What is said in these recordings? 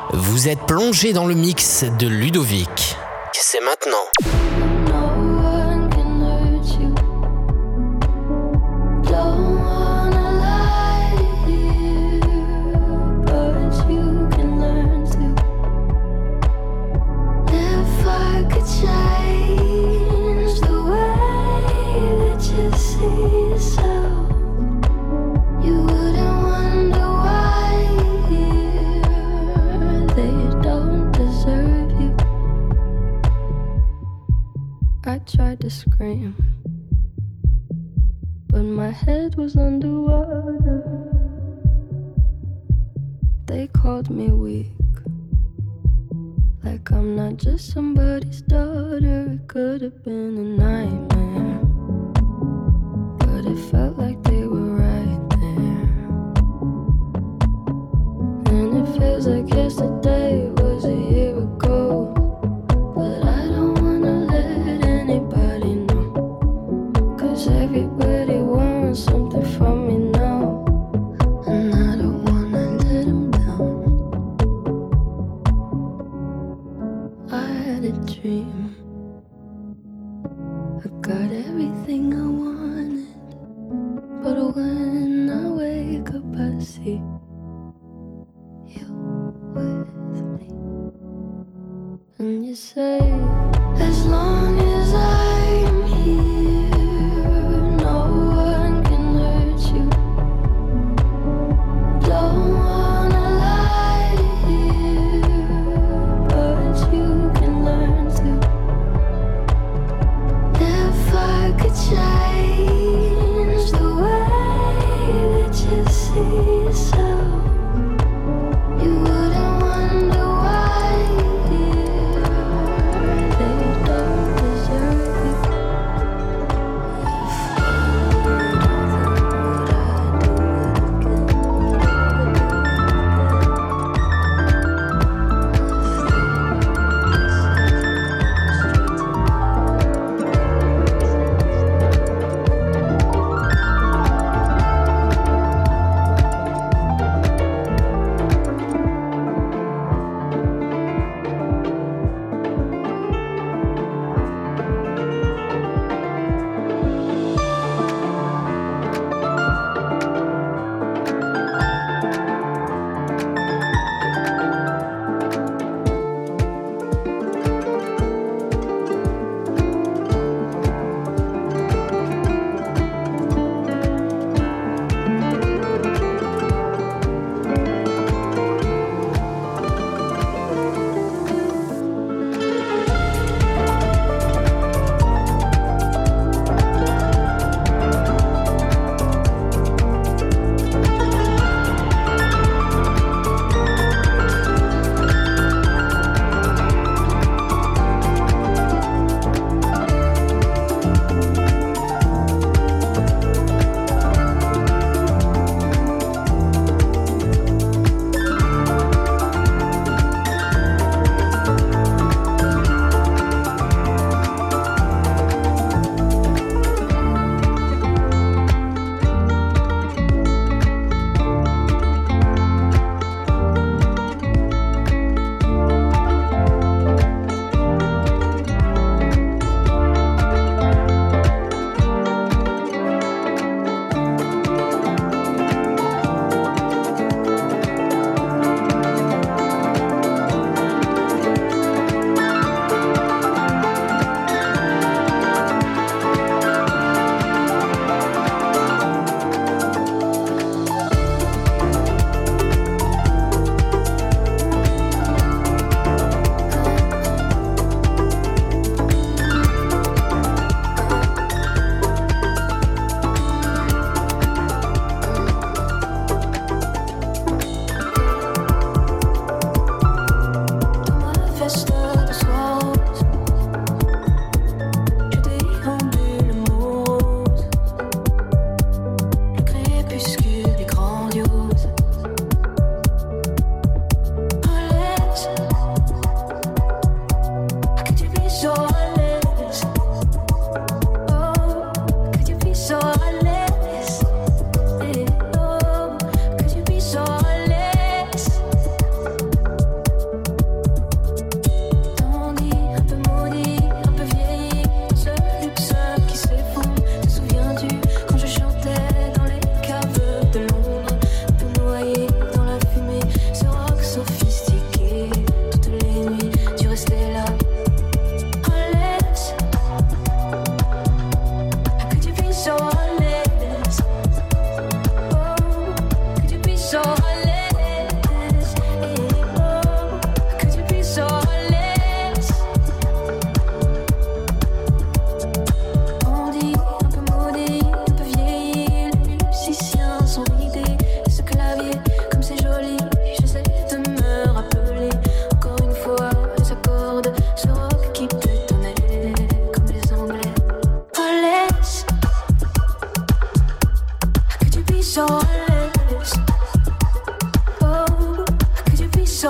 Vous êtes plongé dans le mix de Ludovic. C'est maintenant. Tried to scream, but my head was underwater. They called me weak, like I'm not just somebody's daughter. It could have been a nightmare, but it felt like they were right there. And it feels like yesterday was a year ago. Everybody wants something from me now, and I don't wanna let them down. I had a dream, I got everything I wanted, but when I wake up I see you with me. And you say, as long as I'm here, change the way that you see yourself. You wouldn't wonder why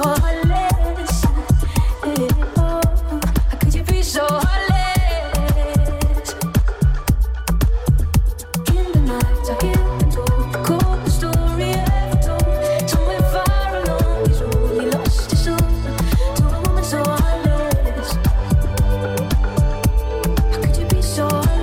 heartless? Oh, how could you be so heartless? In the night, I hear them talk, the coldest story ever told. Somewhere far along his road, he lost his soul to a woman so heartless. How could you be so heartless?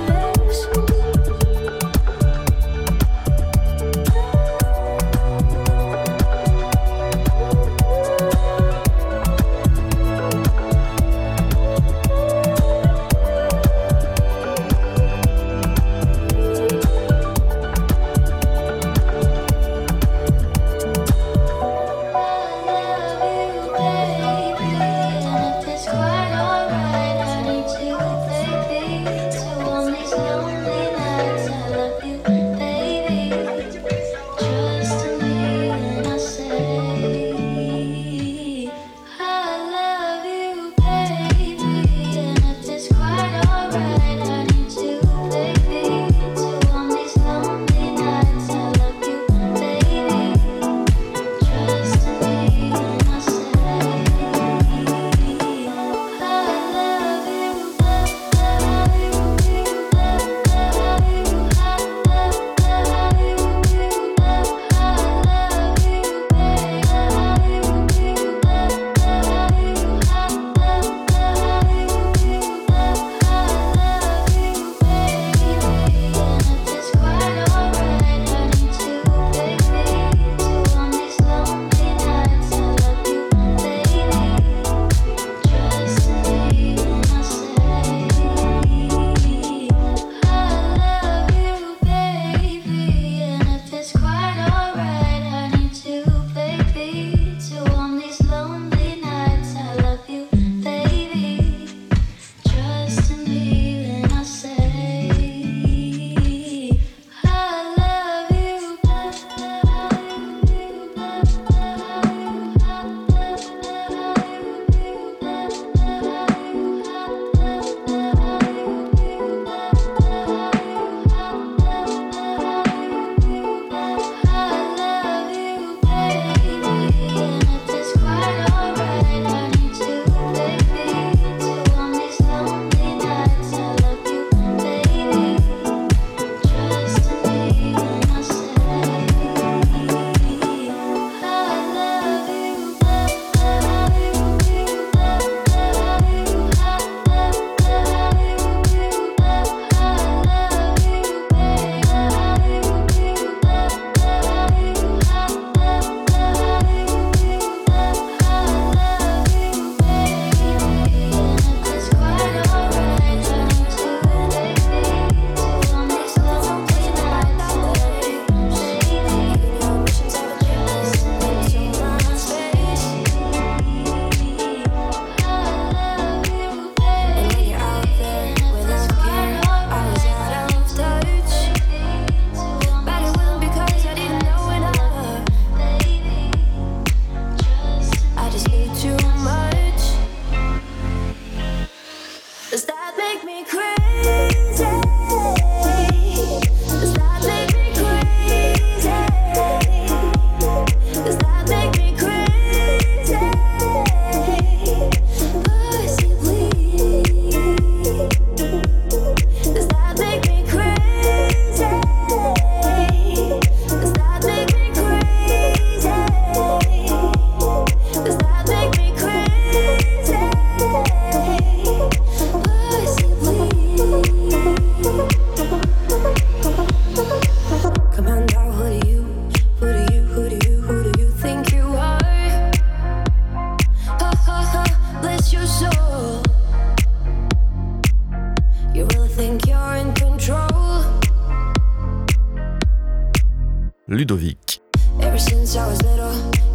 Ludovic. Ever since I was little,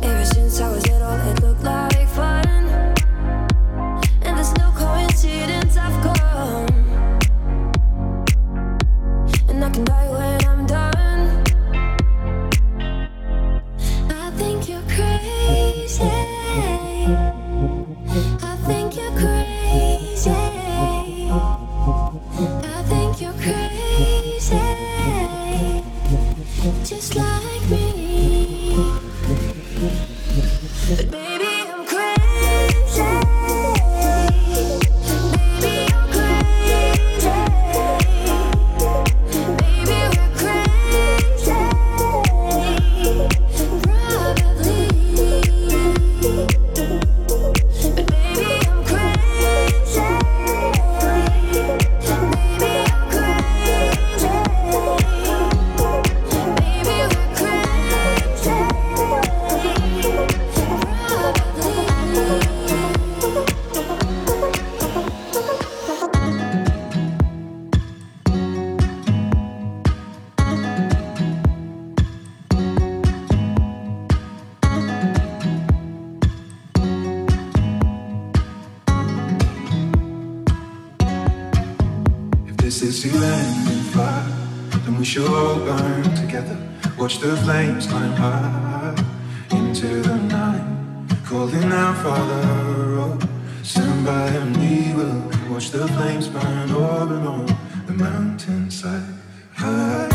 it looked like fun. And there's no coincidence I've come. And I can die when I'm done. I think you're crazy. I think you're crazy. I think you're crazy. Just like me. this is to end in fire, then we shall all burn together. Watch the flames climb high into the night, calling out, Father, oh, stand by and we will watch the flames burn all along the mountainside. High.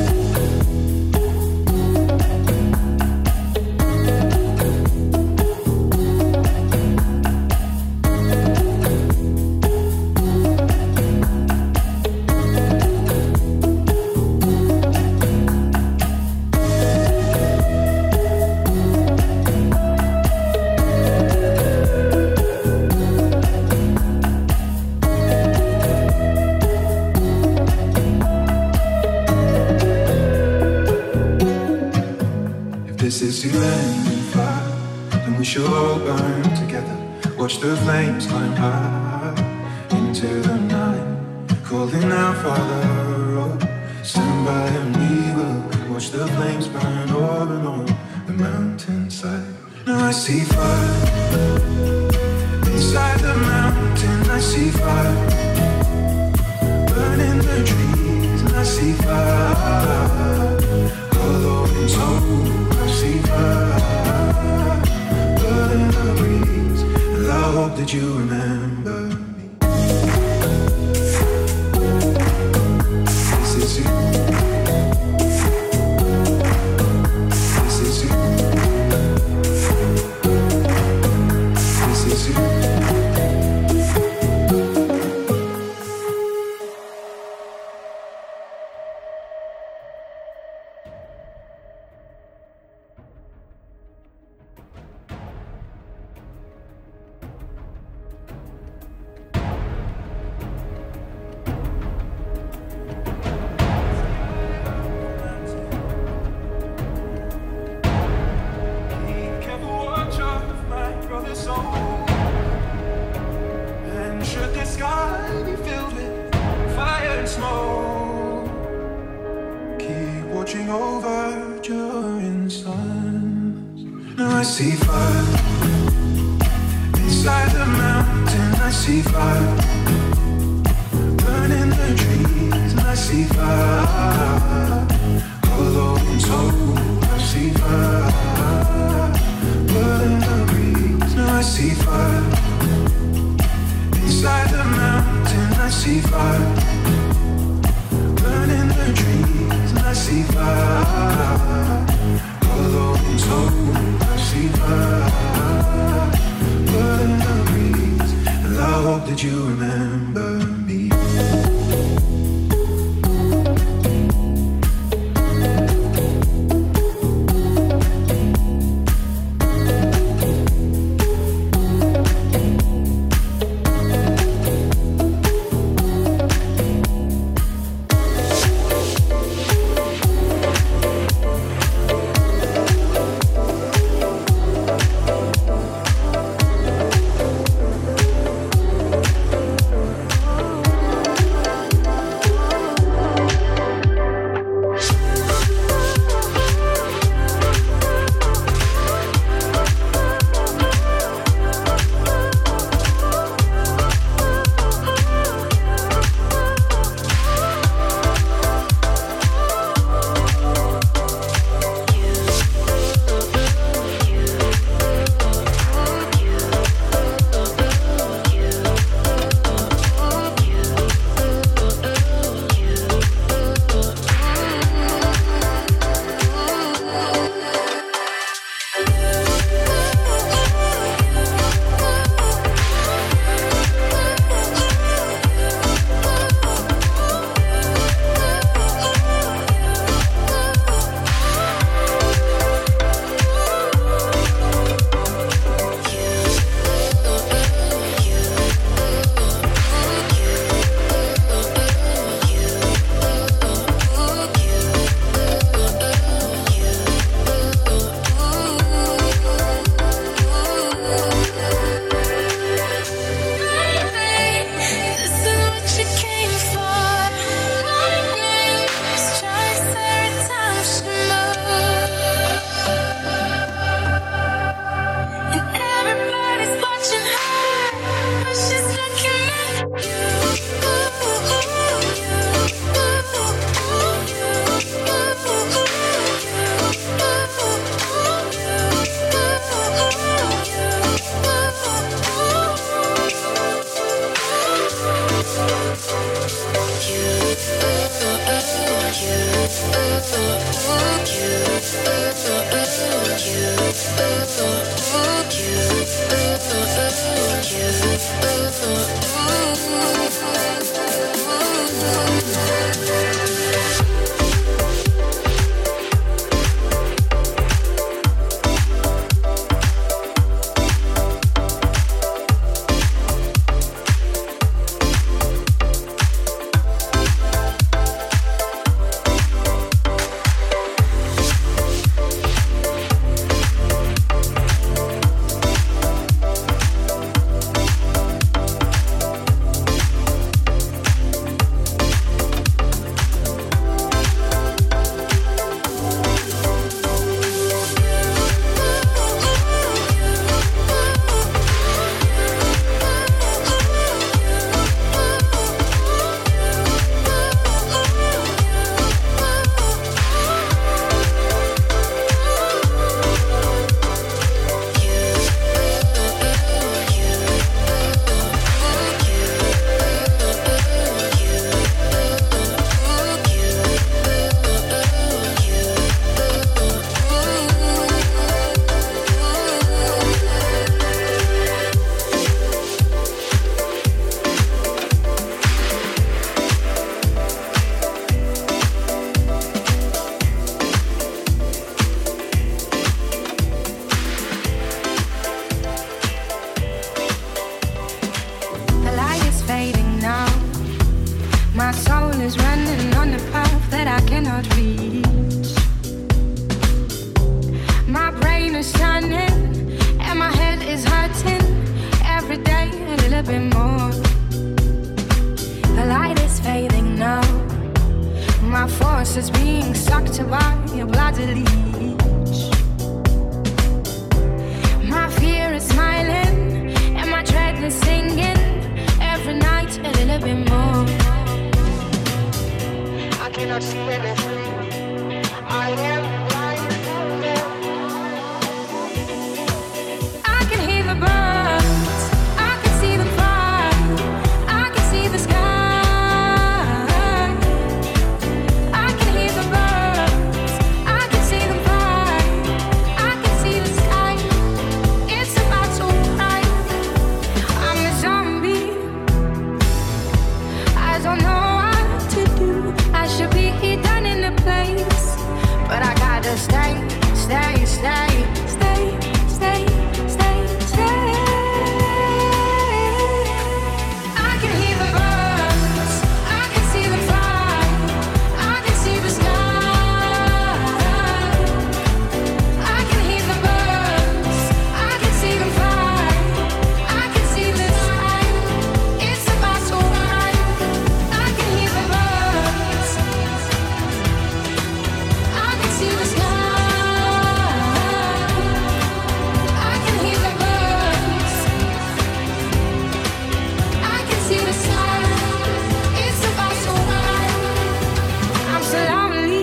This is to end in fire, then we shall all burn together. Watch the flames climb high into the night, calling out, Father, oh, stand by and we will watch the flames burn all along the mountainside. Now I see fire inside the mountain. I see fire burning the trees, and I see fire hollow and soul. I see fire burning the breeze, and I hope that you remember me. This is you. This is you. This is you. I see fire inside the mountain. I see fire burning the trees, and I see fire hollow and soul. I see fire burning the breeze. Now I see fire inside the mountain. I see fire burning the trees, and I see fire hollow and soul. I see fire burning the breeze, and I hope that you remember me. is running on the path that I cannot reach. My brain is turning and my head is hurting. Every day a little bit more. The light is fading now. My force is being sucked by a bloody leech. My fear is smiling and my dread is singing. Every night a little bit more. I cannot see anything. I am blind. I can hear the birds. I can see them fly. I can see the sky. I can hear the birds. I can see them fly. I can see the sky. It's about to cry. I'm a zombie. I don't know what to do. I should be done in a place, but I gotta stay, stay, stay, stay, stay, stay, stay. I can hear the birds, I can see them fly, I can see the sky. I can hear the birds, I can see them fly, I can see the sky. It's about to rain. I can hear the birds, I can see the sky. I can hear the birds, I can see the sky. It's about to rain. I'm so lonely.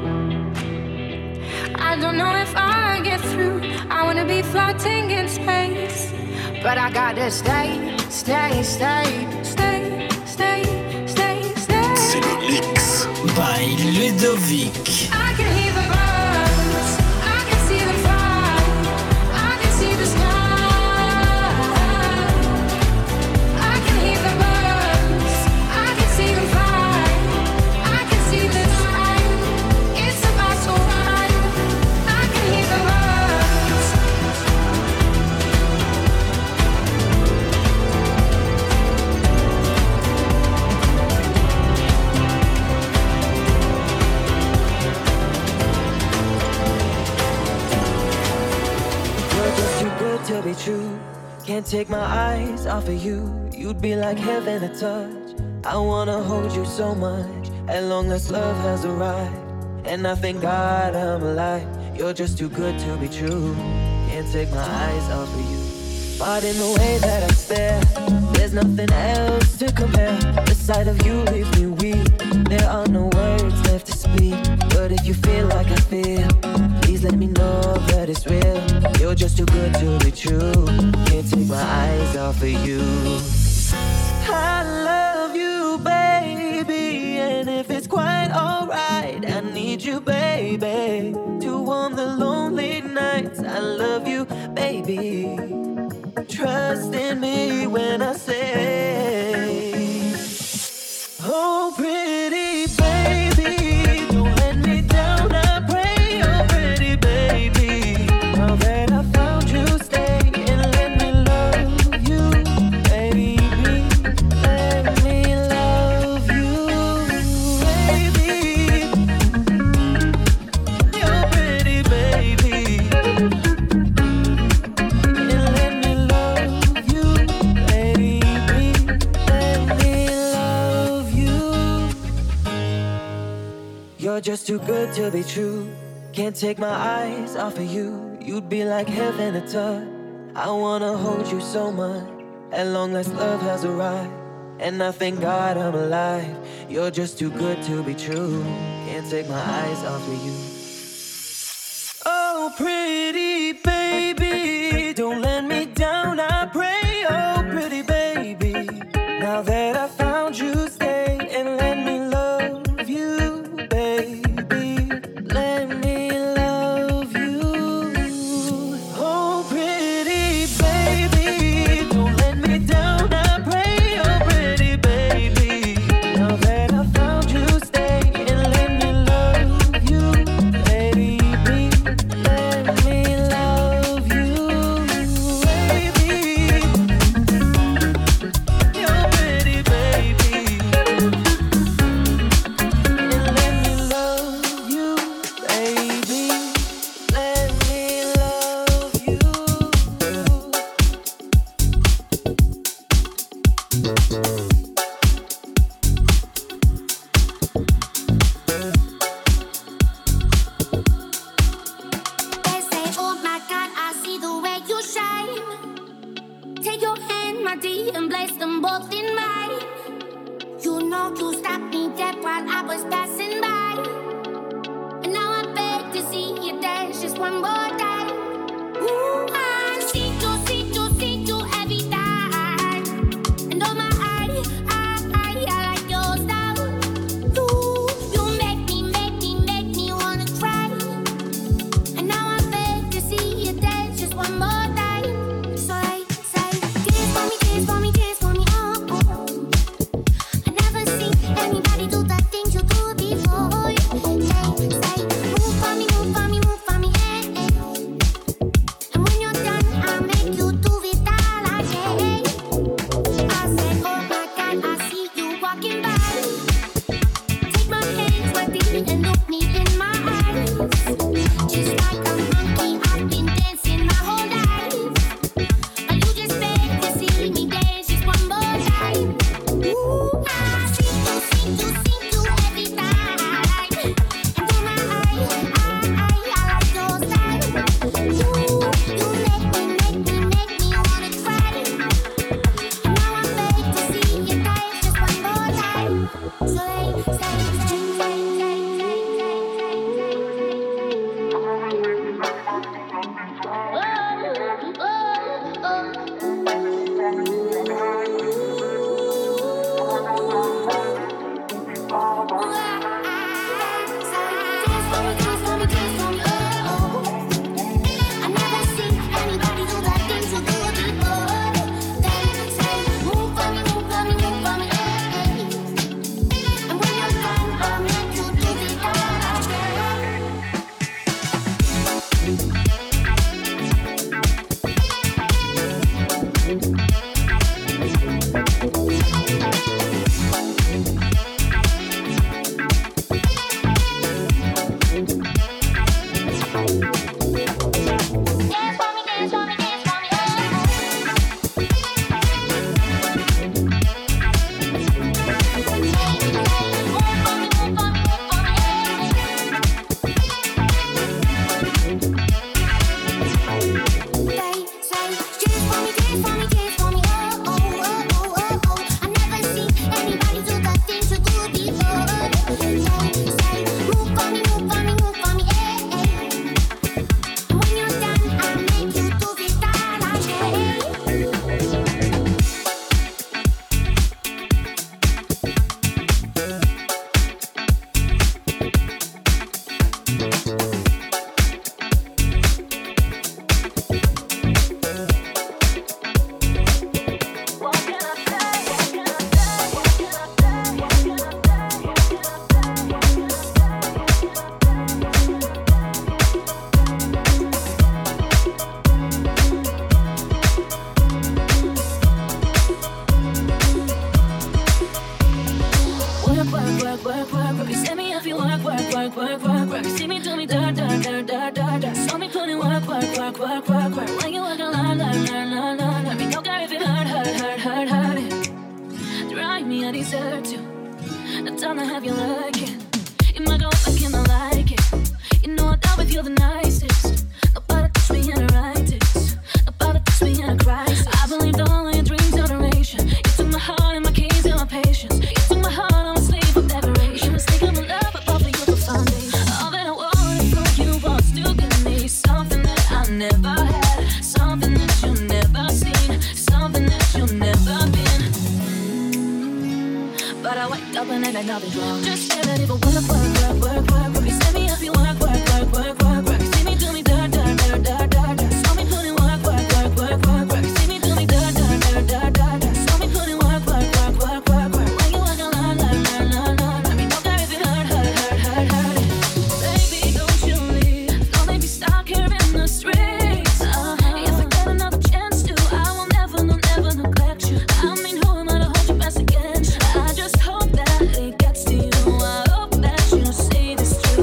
I don't know if I'll get through. I wanna be floating in space, but I gotta stay, stay, stay, stay, stay, stay, stay. C'est le mix by Ludovic. I can hear the birds, I can see them fly, I can see the sky. I can hear the birds, I can see them fly, I can see the sky. It's about to rain. I can hear the birds. You're just too good to be true. Can't take my eyes off of you. You'd be like heaven to touch. I wanna hold you so much. At long last love has arrived, and I thank God I'm alive. You're just too good to be true. Can't take my eyes off of you. But in the way that I stare, there's nothing else to compare. The sight of you leaves me weak. There are no words left to speak. But if you feel like I feel, please let me know that it's real. You're just too good to be true. Can't take my eyes off of you. I love you, baby, and if it's quite alright, I need you, baby, to warm the lonely nights. I love you, baby. Trust in me when I say, oh, pretty baby, don't let me down, I pray. Oh, pretty baby, now that I found you, stay and let me love you, baby. Let me love you, baby. You're pretty baby. And let me love you, baby. Let me love you. You're just too good to be true. Can't take my eyes off of you. You'd be like heaven to touch. I wanna hold you so much. At long last love has arrived, and I thank God I'm alive. You're just too good to be true. Can't take my eyes off of you. Oh, pretty baby, don't let me down, I pray. Oh, pretty baby, now that I found you, stay and let me love you, baby. Let me love you. Oh, pretty baby, don't let me down, I pray. Oh, pretty baby, now that I found you, stay and let me love you, baby. Let me love I just hope that it gets to you. I hope that you see this truth.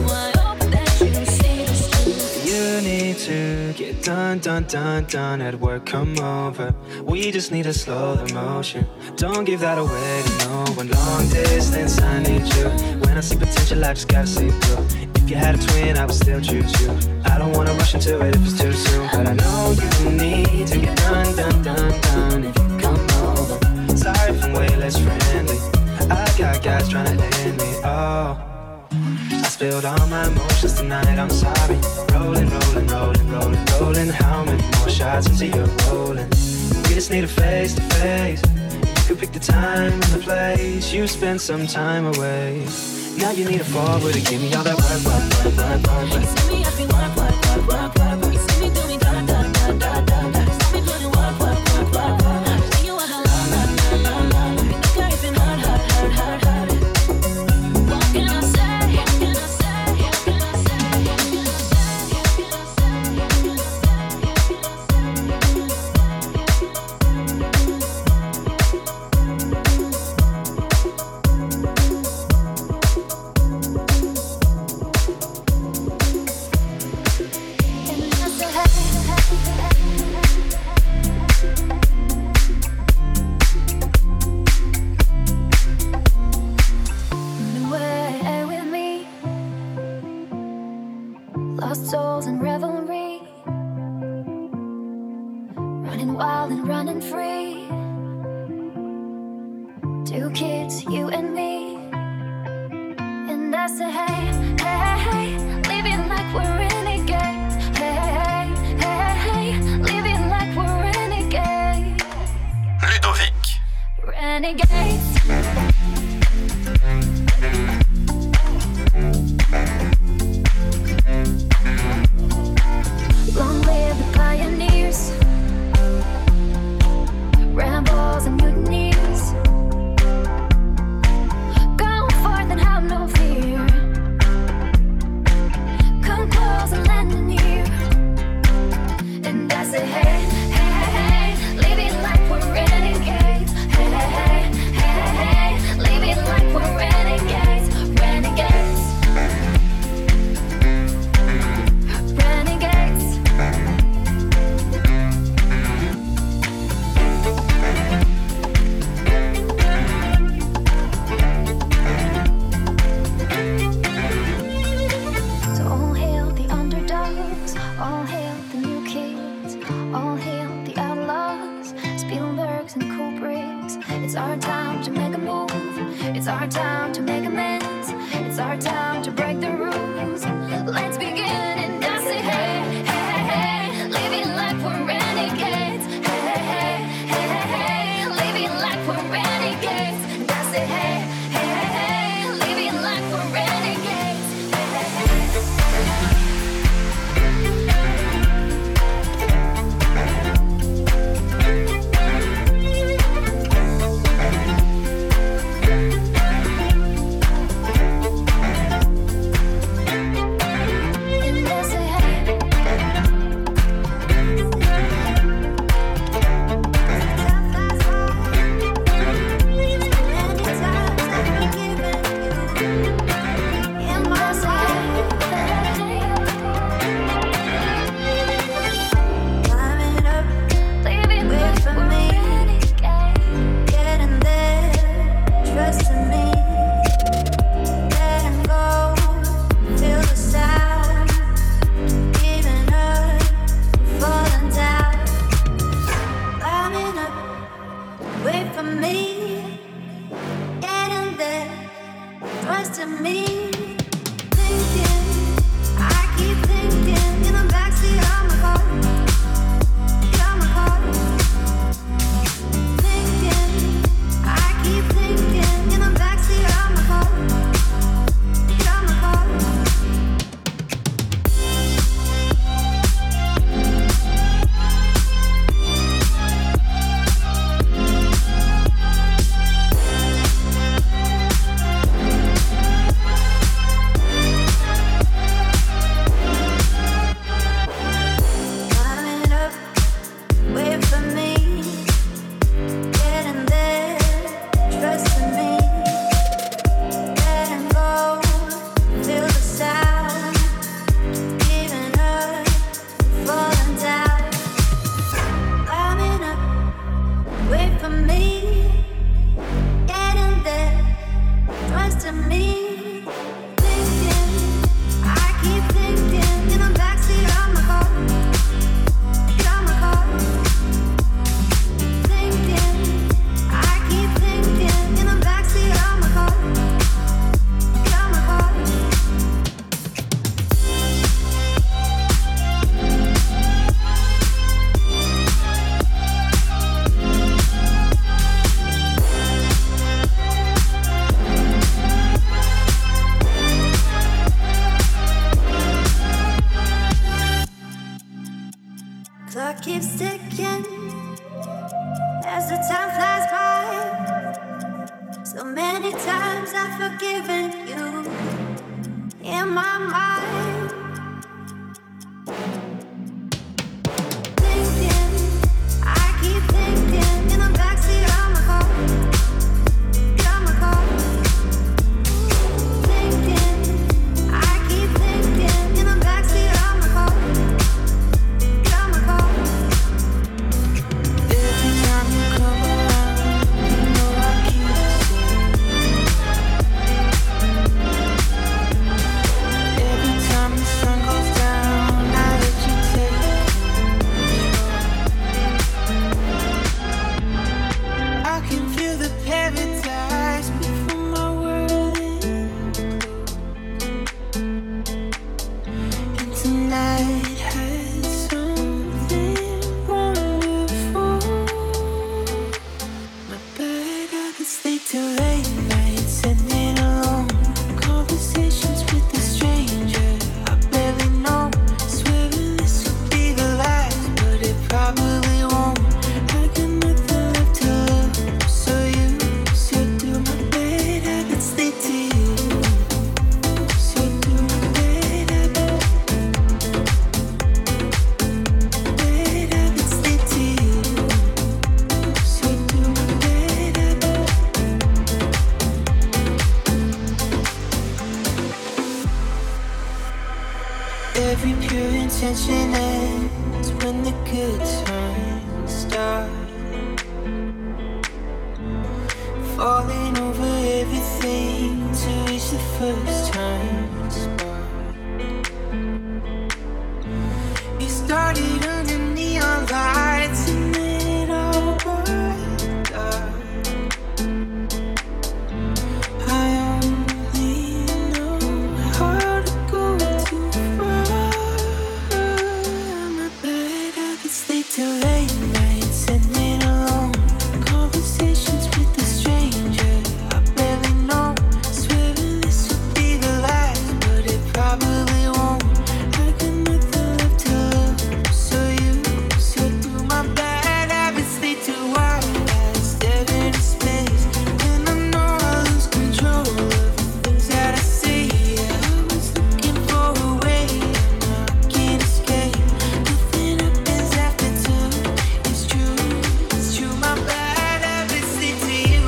done at work, come over. We just need to slow the motion. Don't give that away to no one. Long distance, I need you. When I see potential, I just gotta see through. If you had a twin, I would still choose you. I don't wanna rush into it if it's too soon, but I know you need to get done if you come over. Sorry if I'm way less friendly. I got guys trying to end me, oh. I spilled all my emotions tonight, I'm sorry. Rolling. How many more shots until you're rolling? We just need a face to face. You could pick the time and the place. You spend some time away. Now you need a forward to give me all that work. You see me, I feel work. You see me do me dun. You see me put in work. See you are the love. Make everything hurt. What can I say? Lost souls in revelry, running wild and running free. 2 kids, you and me. And I say, hey, living like we're renegades. Hey, living like we're renegades. Ludovic. Renegades. Long live the pioneers, rambles and mutineers. Go forth and have no fear. Come close and lend an ear. And I say, hey, living like we're renegades. Hey, living like we're renegades. Renegades. It's our time to make a move. It's our time to make amends. It's our time to break the rules. Let's begin. And I say, hey, living like we're renegades. Hey, living like we're renegades. And I say, hey, living like we're renegades. as the time flies by. So many times I've forgiven you in my mind. Thinking, I keep thinking in the backseat of my car. Thinking, I keep thinking in the backseat of my car. Every time you come around, you know I keep every time the sun goes down, I let you take I can feel the paradise before my world ends. And tonight had something wonderful. My bad habits, they too late nights, sending alone conversations with a stranger I barely know. Swearing this will be the last, but it probably won't. I got nothing left to love, so you should do. My bad habits lead to you, so do. My bad habits lead to you, so do. My bad habits. Every pure intention ends when the good times start. Falling over everything to reach the first time spot. You started under neon lights and then it all got dark. I only know how to go too far. My bad habits lead to late nights, sending alone conversations with a stranger I barely know. Swearing this will be the last, but it probably won't. I got nothing left to love, so you should do. My bad habits lead to wild eyes, dead into space. And I know I lose control of the things that I say. Yeah, I was looking for a way, and I can't escape. Nothing happens after two. It's true, it's true. My bad habits lead to you.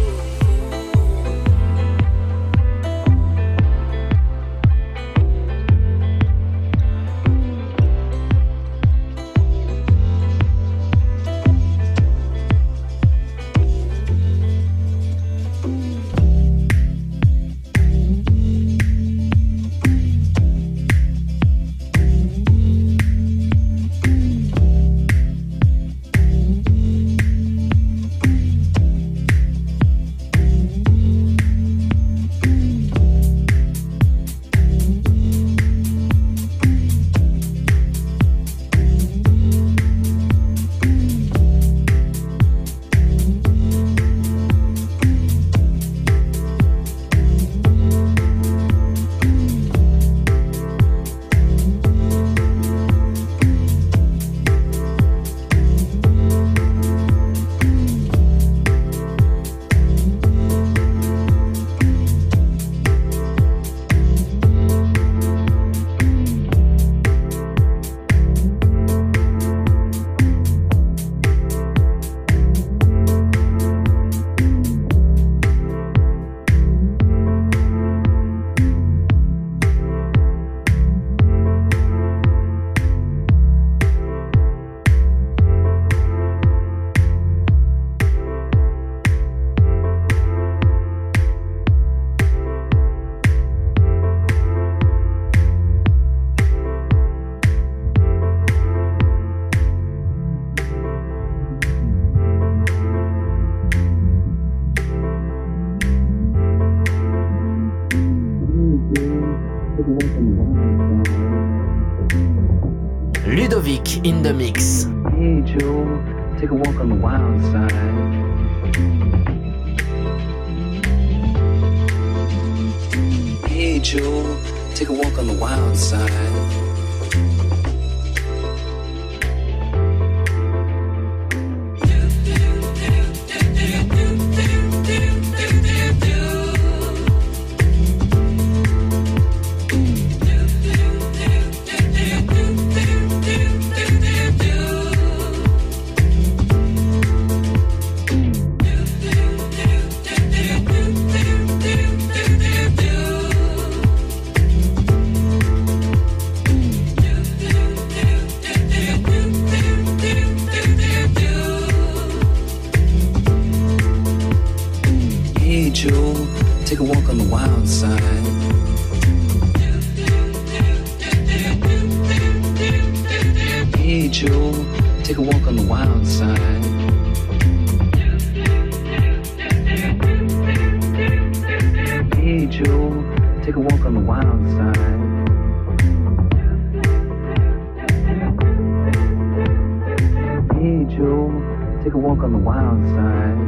Ludovic in the mix. Hey Joe, take a walk on the wild side. Hey Joe, take a walk on the wild side. on the wild side. Hey Joe, take a walk on the wild side. Hey Joe, take a walk on the wild side. Hey Joe, take a walk on the wild side.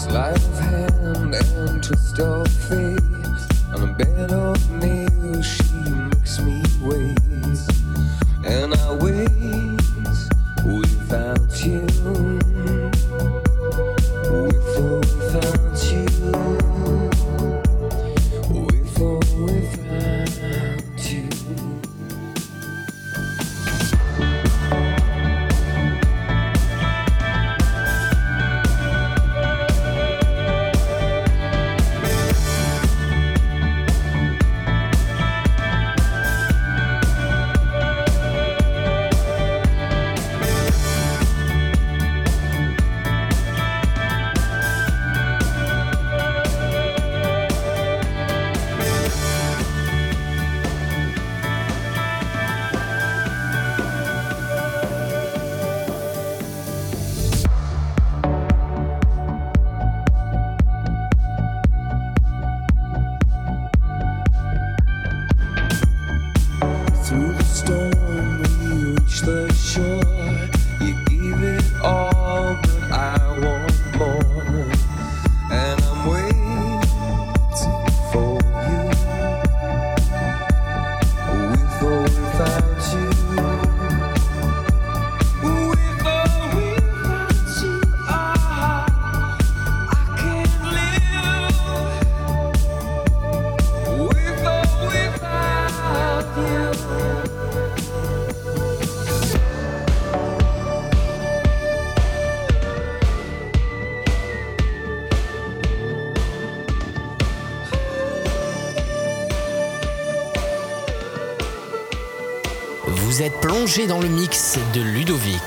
Sleight of hand and twist of fate. On a bed of nails, she makes me wait. And I wait without you. With or without you. With or without you. Through the storm, we reach the shore. You gave it all, but I want more. And I'm waiting for you. With or without you. With or without you, I can't live. With or without you. Vous êtes plongé dans le mix de Ludovic.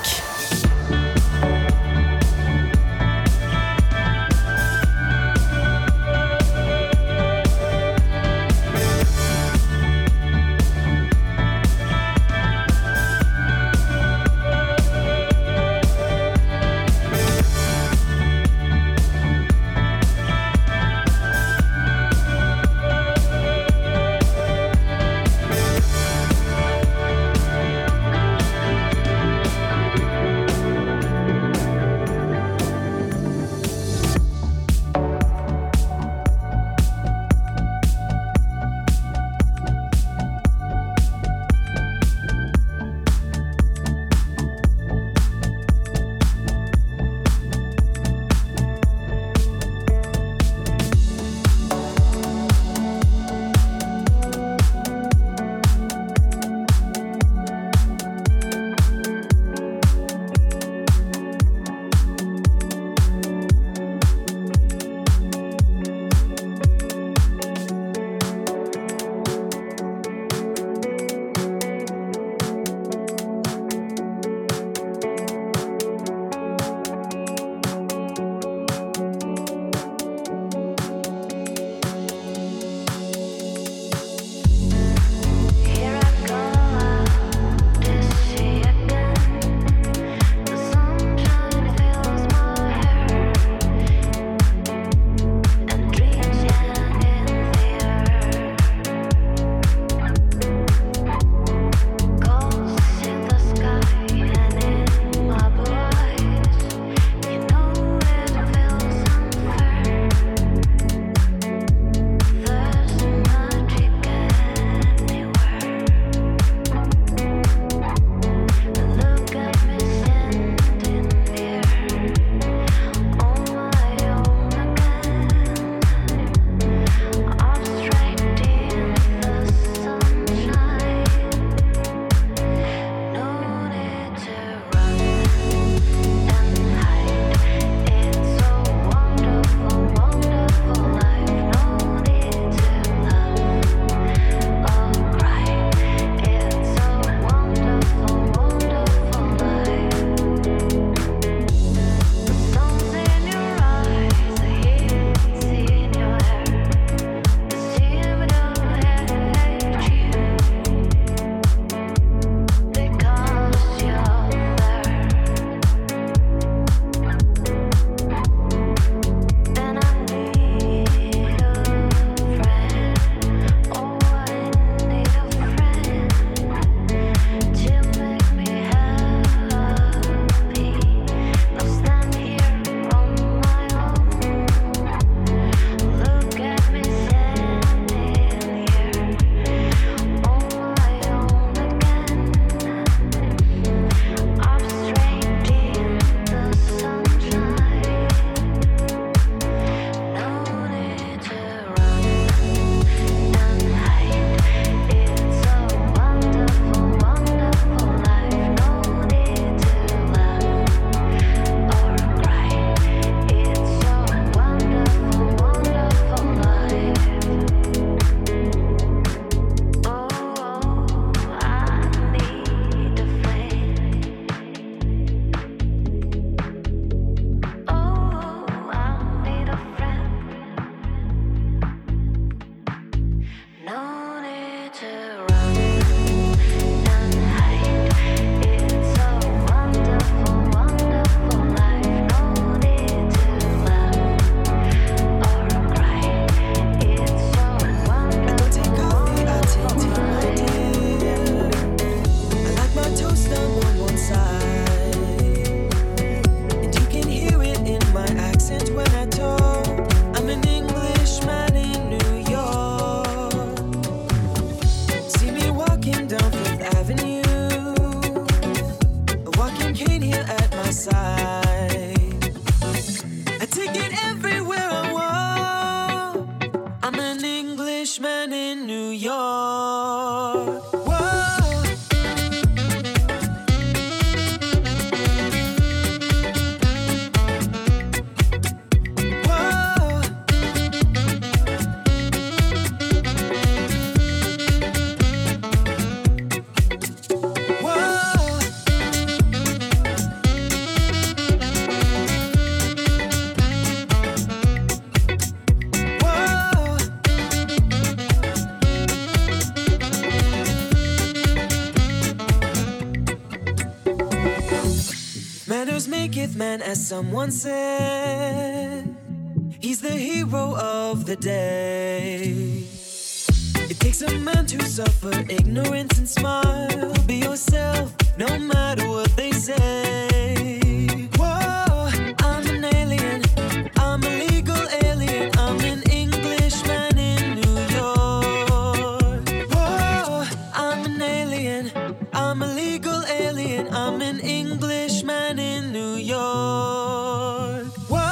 30th man, as someone said. He's the hero of the day. It takes a man to suffer ignorance and smile. Be yourself, no matter what they say. Whoa, I'm an alien, I'm a legal alien, I'm an Englishman in New York. Whoa, I'm an alien, I'm a legal alien, I'm an Englishman in New York. Whoa.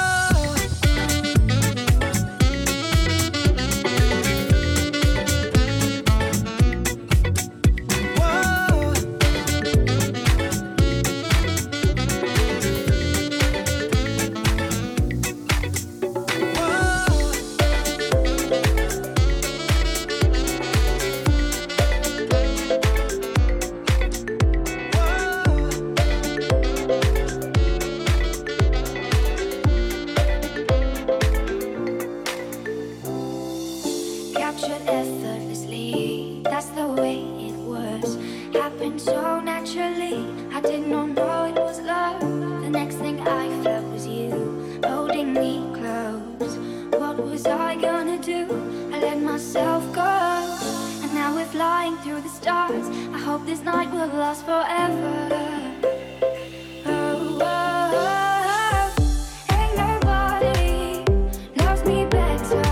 Captured effortlessly, that's the way it was. Happened so naturally, I did not know it was love. The next thing I felt was you, holding me close. What was I gonna do? I let myself go, and now we're flying through the stars. I hope this night will last forever. Oh, oh, oh. Ain't nobody loves me better.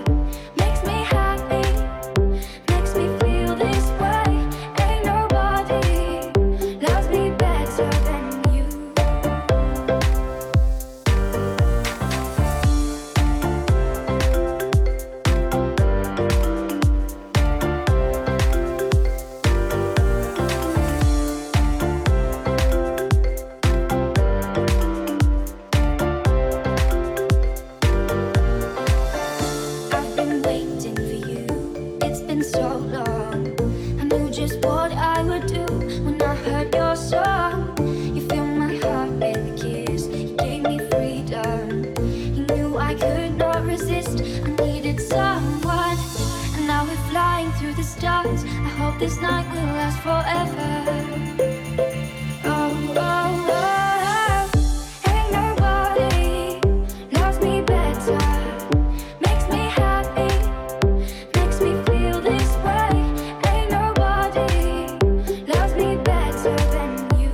This night will last forever. Oh, oh, oh. Ain't nobody loves me better. Makes me happy, makes me feel this way. Ain't nobody loves me better than you.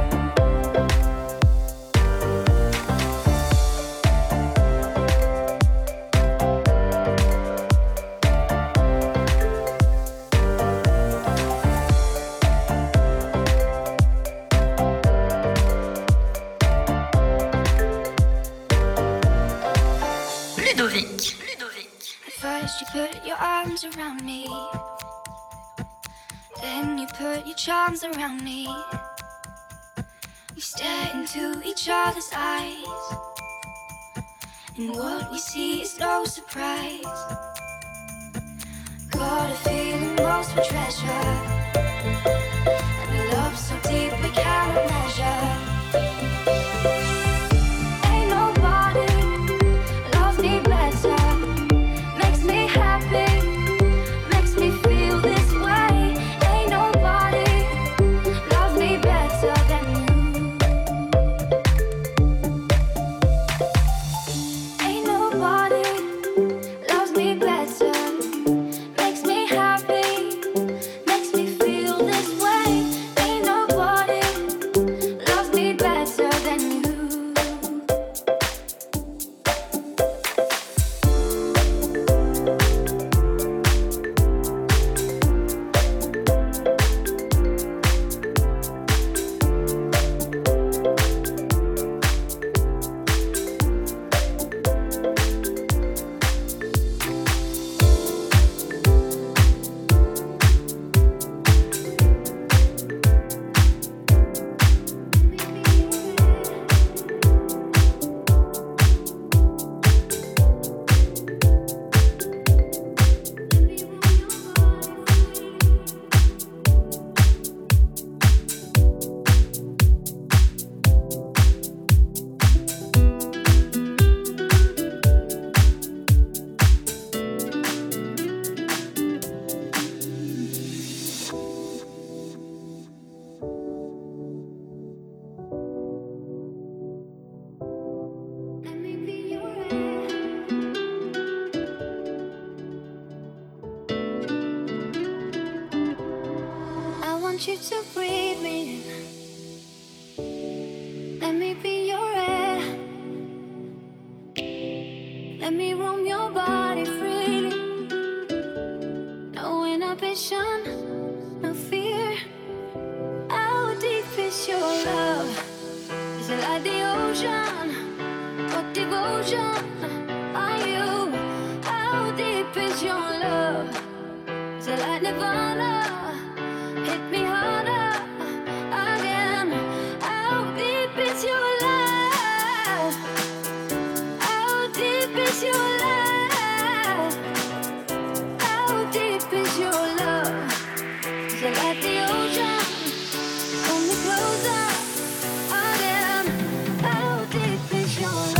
First you put your arms around me, then you put your charms around me. We stare into each other's eyes, and what we see is no surprise. Got a feeling most for treasure, and a love so deep we cannot measure. Ain't nobody loves me better. Makes me happy, makes me feel this way. Ain't nobody loves me better than you. Ain't nobody loves me better. Makes me happy, makes me want you to breathe me in. Let me be your air. Let me roam your body freely. No inhibition, no fear. How deep is your love? Is it like the ocean? What devotion are you? How deep is your love? Is it like Nirvana? Hit me harder again. How deep is your love? How deep is your love? How deep is your love? Is it like the ocean? Pull me closer again. How deep is your love?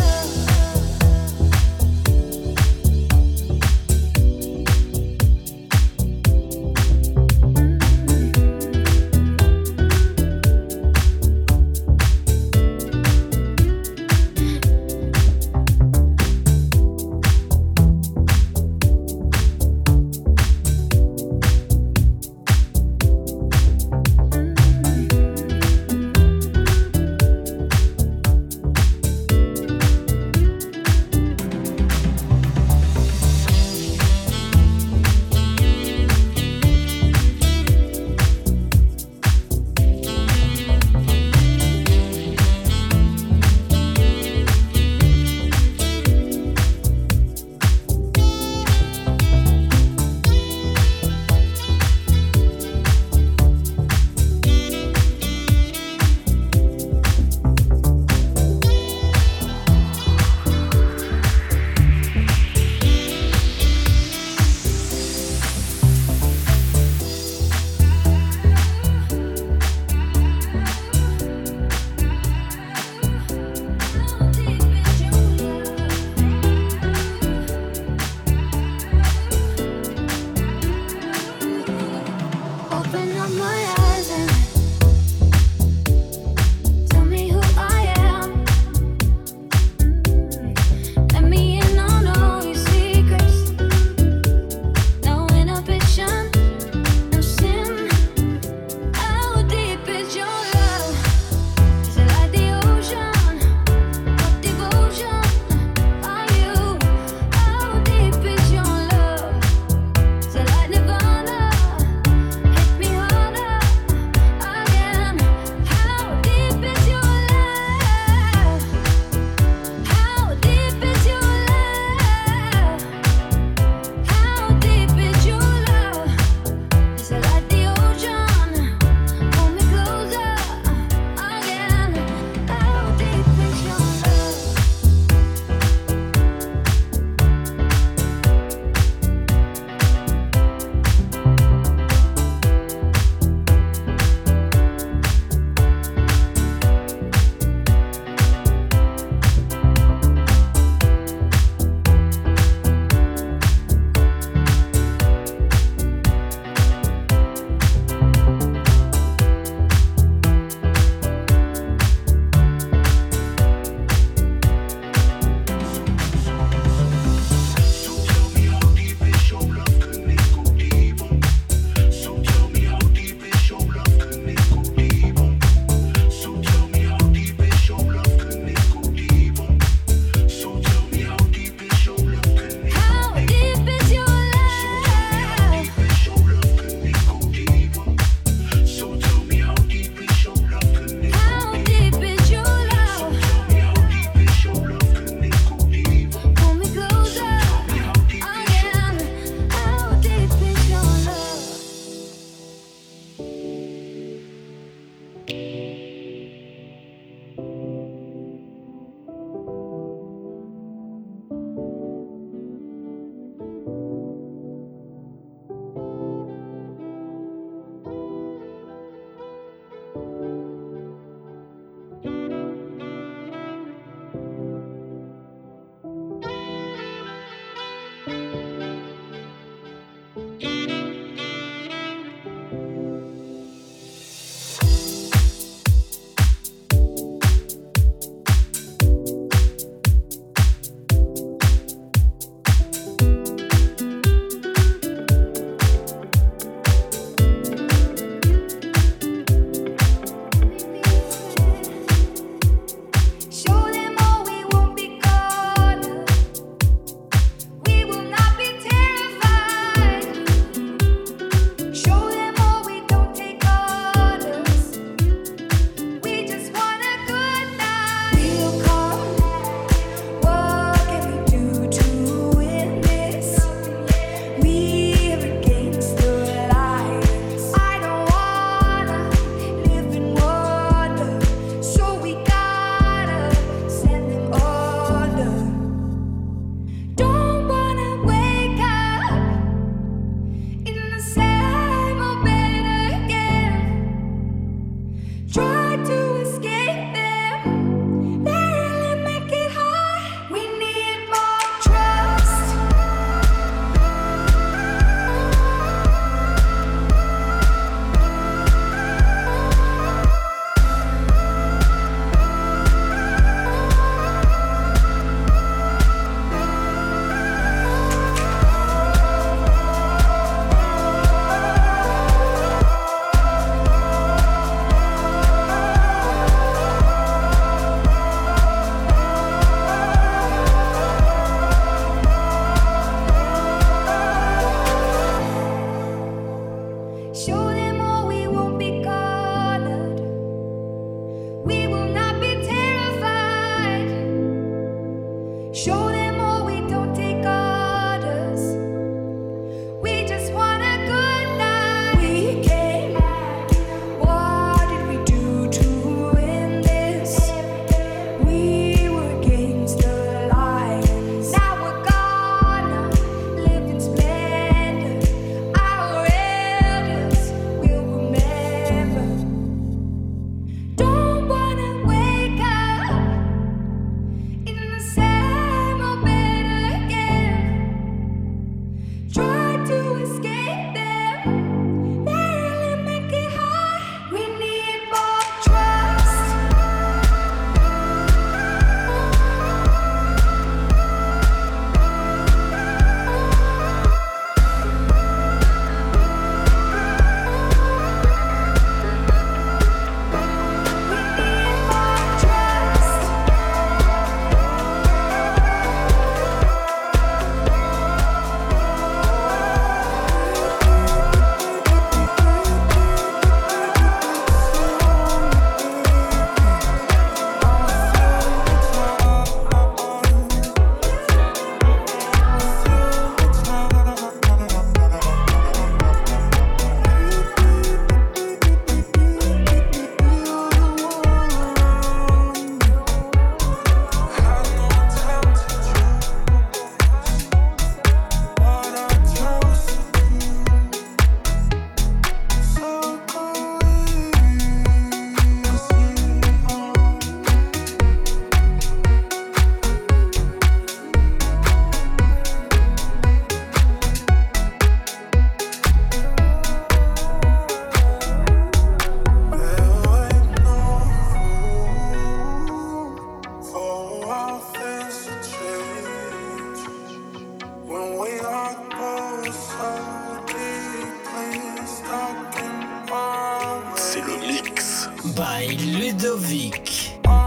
by Ludovic.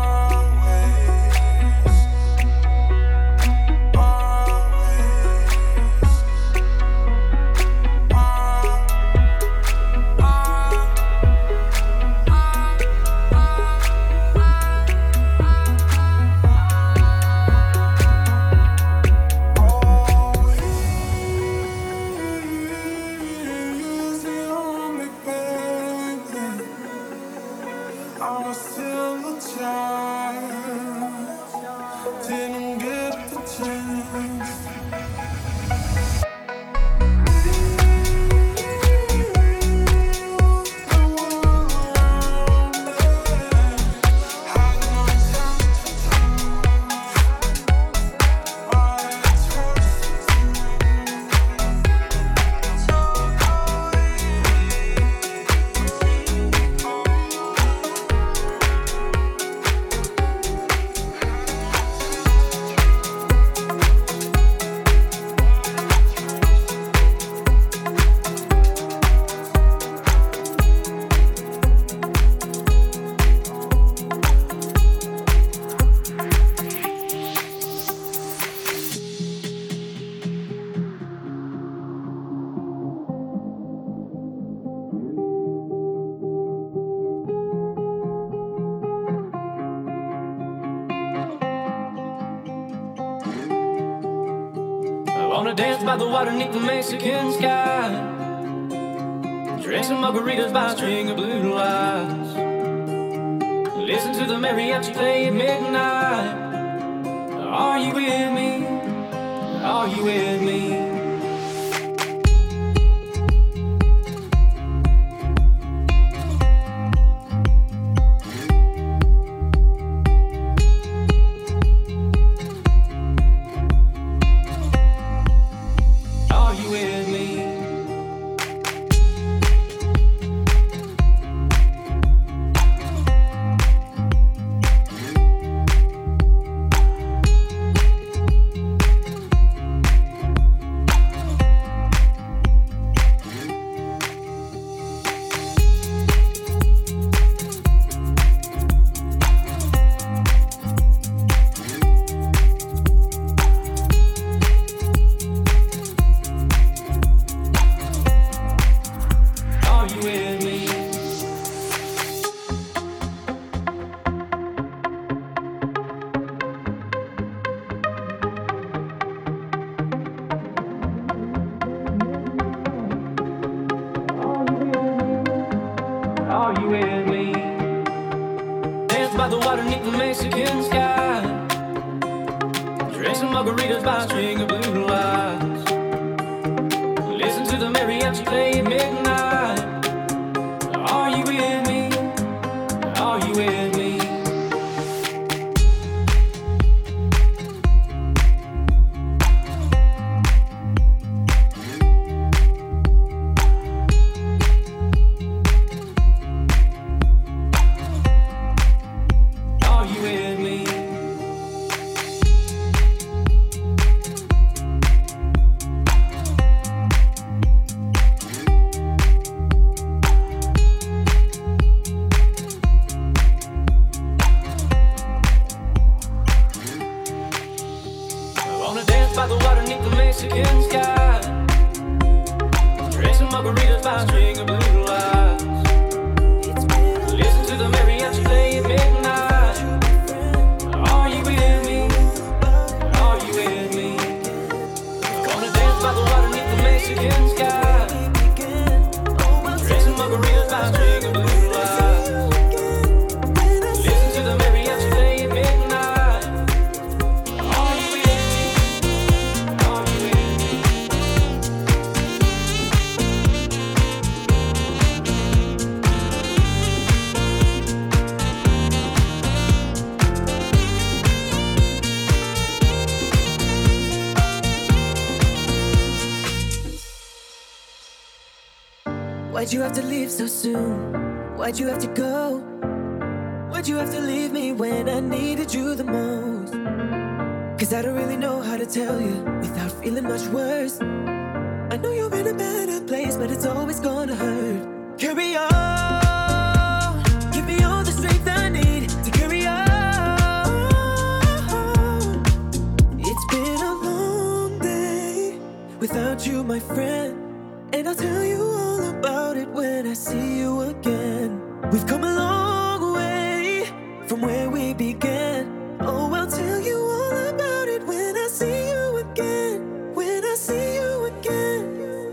Dance by the water beneath the Mexican sky. Drink some margaritas by a string of blue lights. Listen to the mariachi play at midnight. Are you with me? Are you with me? the Mexican sky. Drinking margaritas by a string of blue lights. Listen to the mariachi play at midnight. Are you with me? Are you with me? By the water beneath the Mexican sky. Drinking margaritas by a string of blue lights. Listen to the mariachi play at midnight. Are you with me? Are you with me? I wanna dance by the water beneath the Mexican sky. Drinking margaritas by a string of blue lights. Listen to the mariachi play at midnight. Are you with me? Why'd you have to leave so soon? Why'd you have to go? Why'd you have to leave me when I needed you the most? Cause I don't really know how to tell you without feeling much worse. I know you're in a better place, but it's always gonna hurt. Carry on, give me all the strength I need to carry on. It's been a long day without you, my friend. And I'll tell you all about it when I see you again. We've come a long way from where we began. Oh, I'll tell you all about it when I see you again. When I see you again.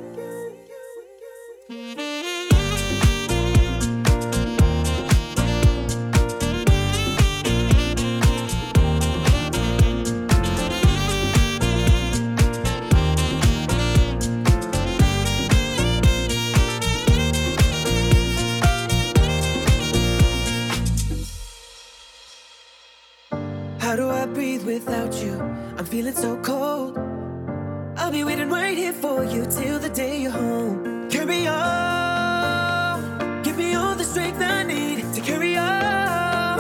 How do I breathe without you? I'm feeling so cold. I'll be waiting right here for you till the day you're home. Carry on, give me all the strength I need to carry on.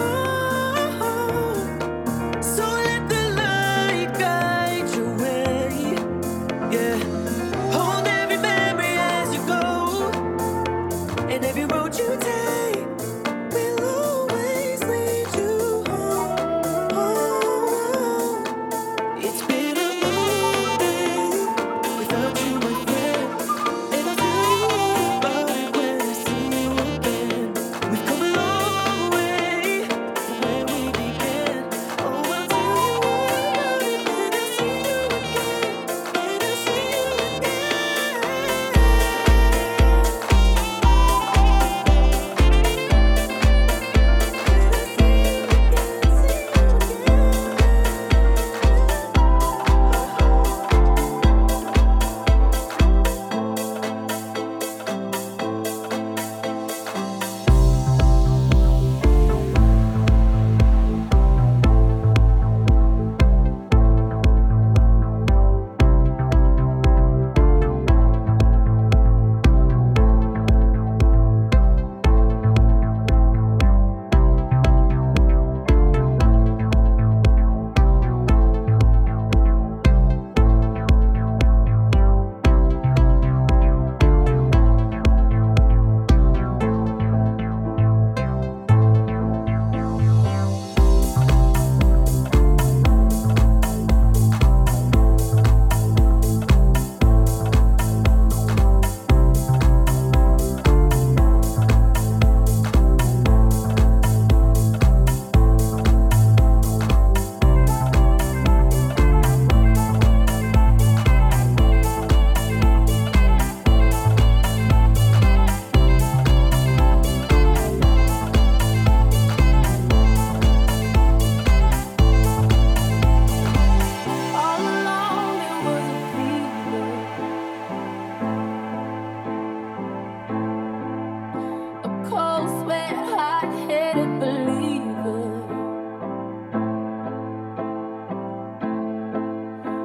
So let the light guide your way. Yeah, hold every memory as you go, and every road you take will always lead you home. It's been a long day without you, my friend, and I'll tell you all about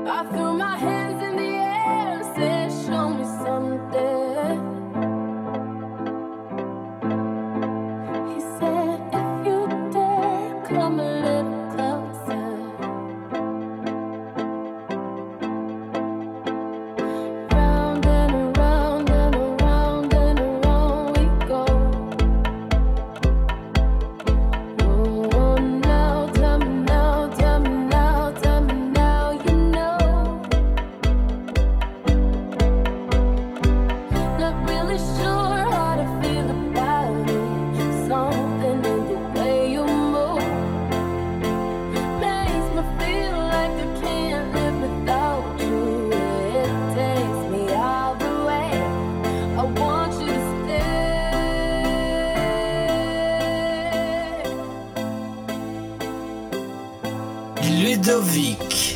I threw my hands in the air and said, show me something. He said, if you dare, come a little closer. Round and around and around and around we go. Oh, now, tell me now, tell me now, tell me now, you know. Not really sure how to feel about it. Something in the way you move makes me feel like I can't live without you. It takes me all the way. I want you to stay. Ludovic.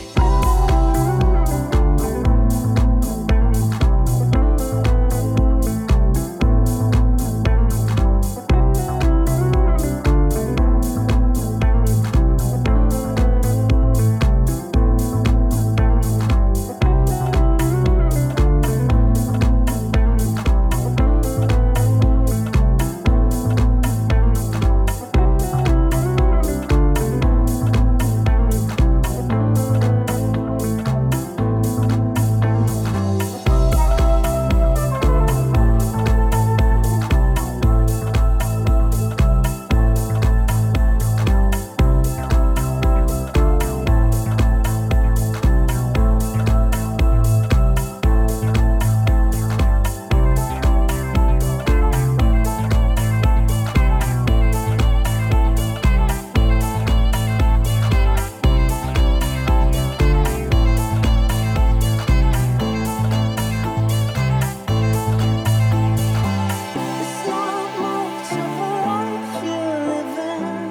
It's not much of a life you're living.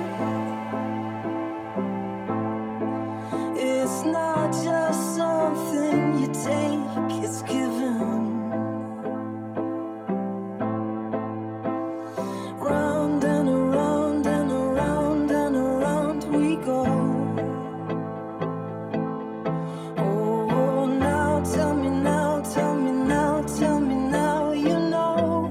It's not just something you take, it's given. Round and around and around and around we go. Oh, now tell me now, tell me now, tell me now, you know.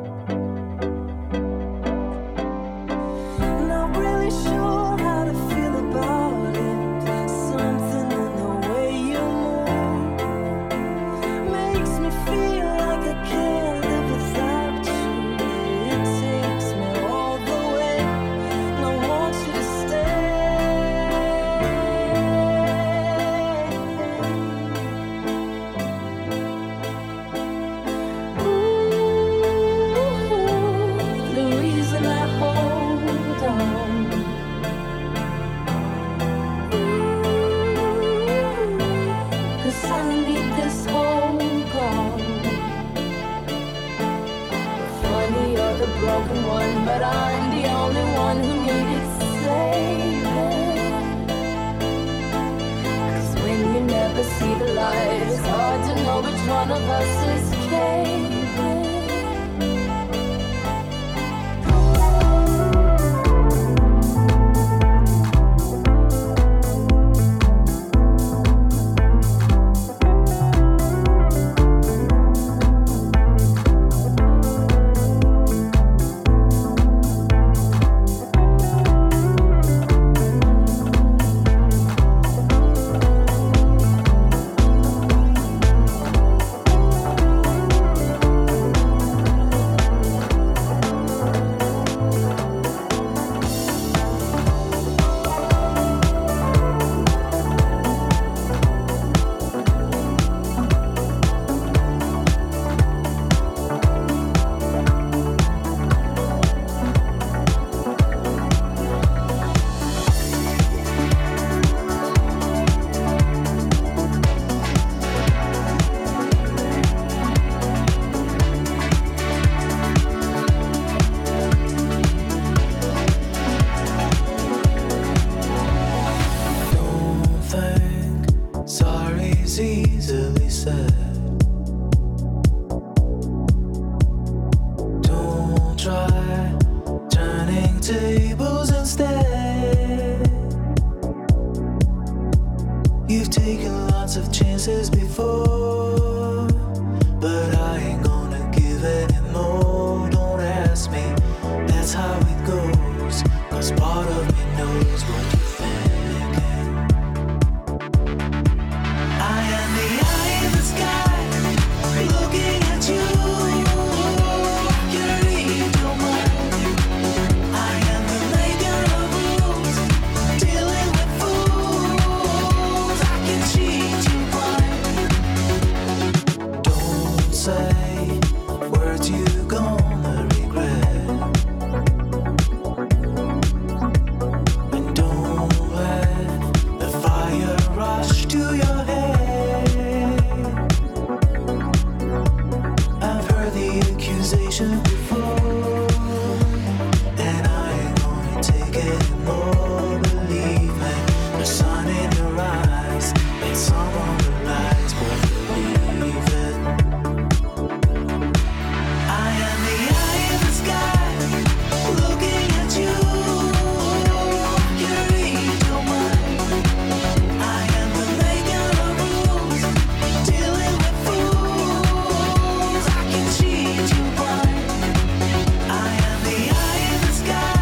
Not really sure how to feel about it. Something in the way you move makes me feel like I can't live without you. It takes me all the way, and I want you to stay. Ooh, the reason I hold on. 'Cause I need this hold on. Funny, you're the broken one, but I'm the only one who needed saving. 'Cause when you never see the light, it's hard to know which one of us is caving. lots of chances before, but I ain't gonna give anymore. Don't ask me, that's how it goes, 'cause part of me knows what you're thinking. I am the eye in the sky, looking at you. You read your mind. I am the maker of rules, dealing with fools. I can cheat you blind. Don't say words you're gonna regret, and don't let the fire rush to your head. I've heard the accusation before, and I ain't gonna take it anymore. Believe me, the sun in your eyes, it's someone who lies, but believe it. I am the eye in the sky, looking at you. You read your mind. I am the maker of rules, dealing with fools. I can cheat you blind. I am the eye in the sky.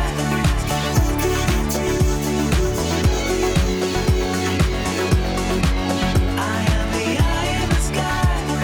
I am the eye in the sky.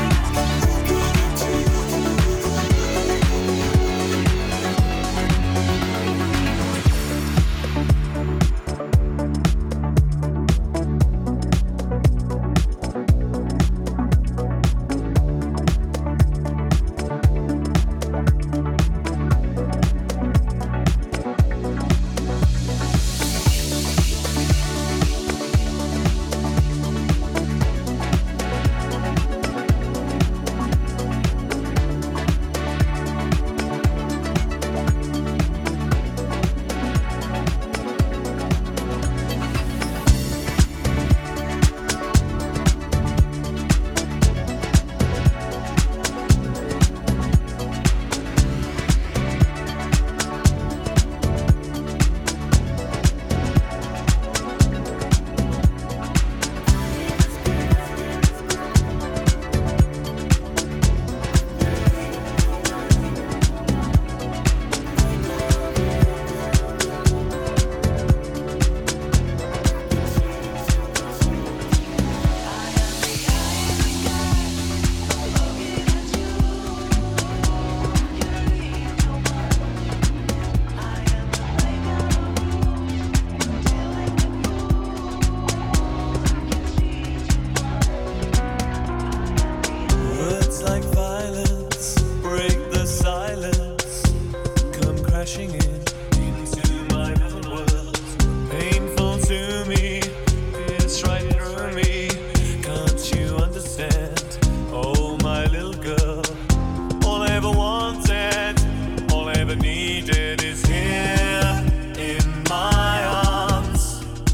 Words like violence break the silence, come crashing into my little world. Painful to me, it's right through me. Can't you understand? Oh, my little girl. All I ever wanted, all I ever needed is here in my arms.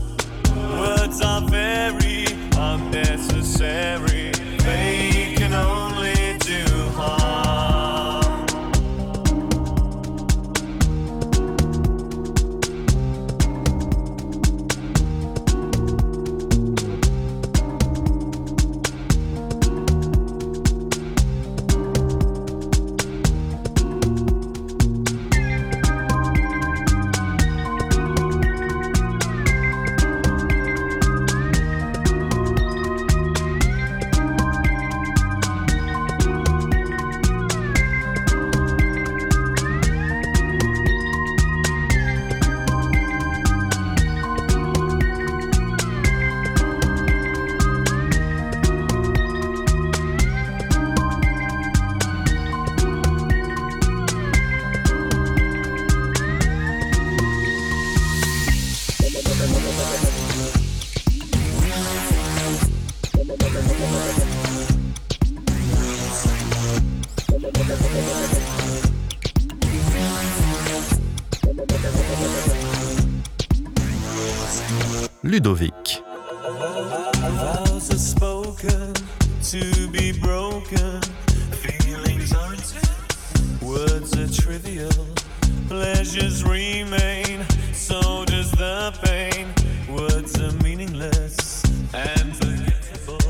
Words are very unnecessary. They can only do harm. Ludovic. Vows are spoken to be broken. Feelings are intense. Words are trivial. Pleasures remain. So does the pain. Words are meaningless and forgettable.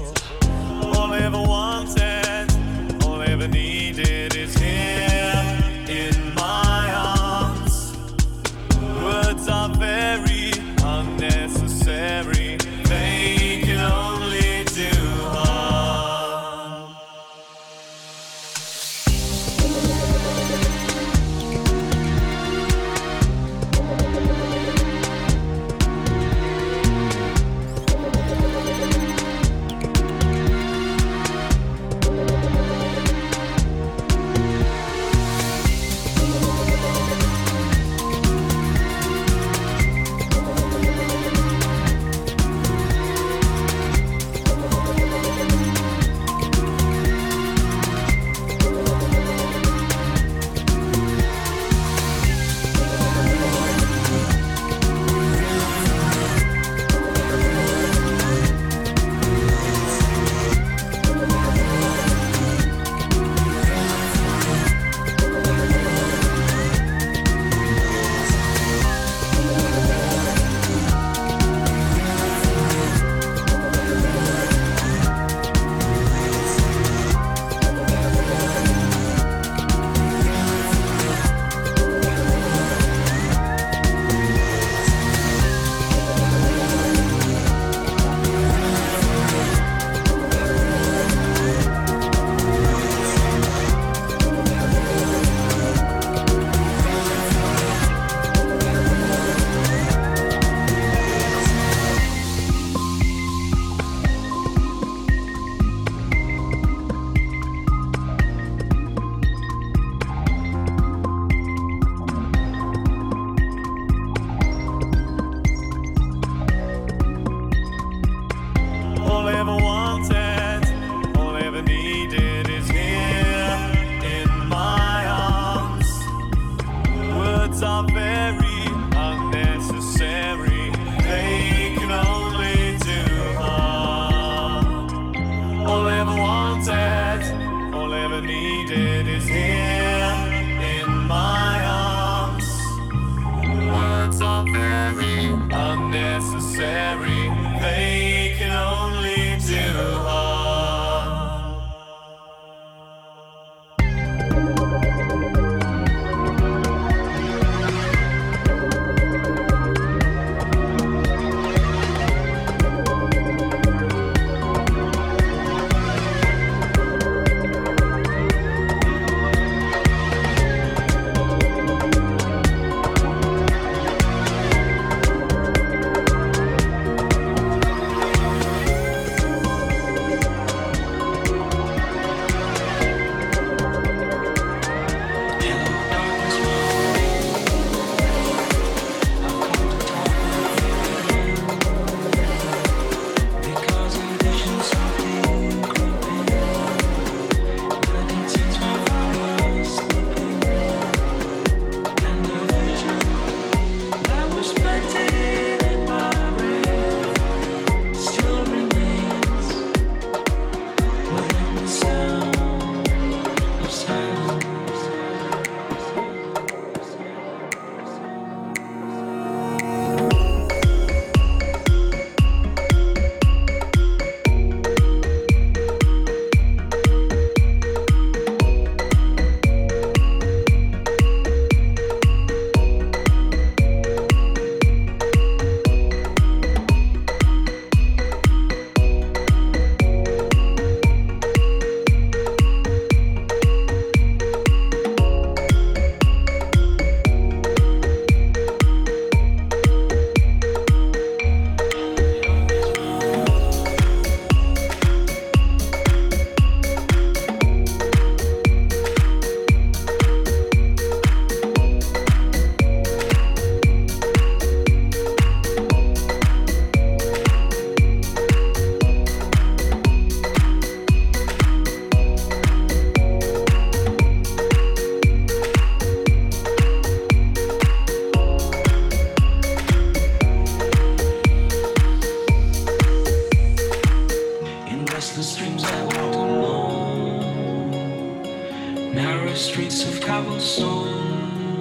the streams I walk alone, narrow streets of cobblestone,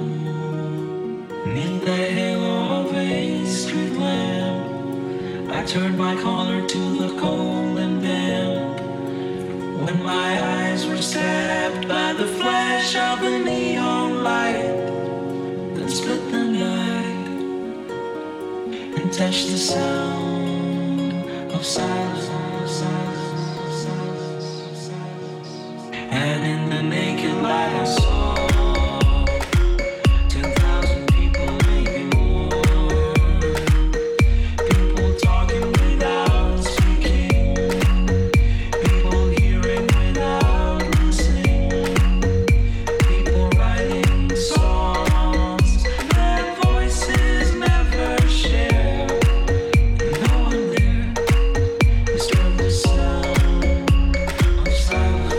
neath the halo of a street lamp, I turned my collar to the cold and damp. When my eyes were stabbed by the flash of a neon light that split the night and touched the sound of silence. And in the naked light I saw 10,000 people, maybe more. People talking without speaking, people hearing without listening, people writing songs that voices never share. And no one there disturbed the sound of silence.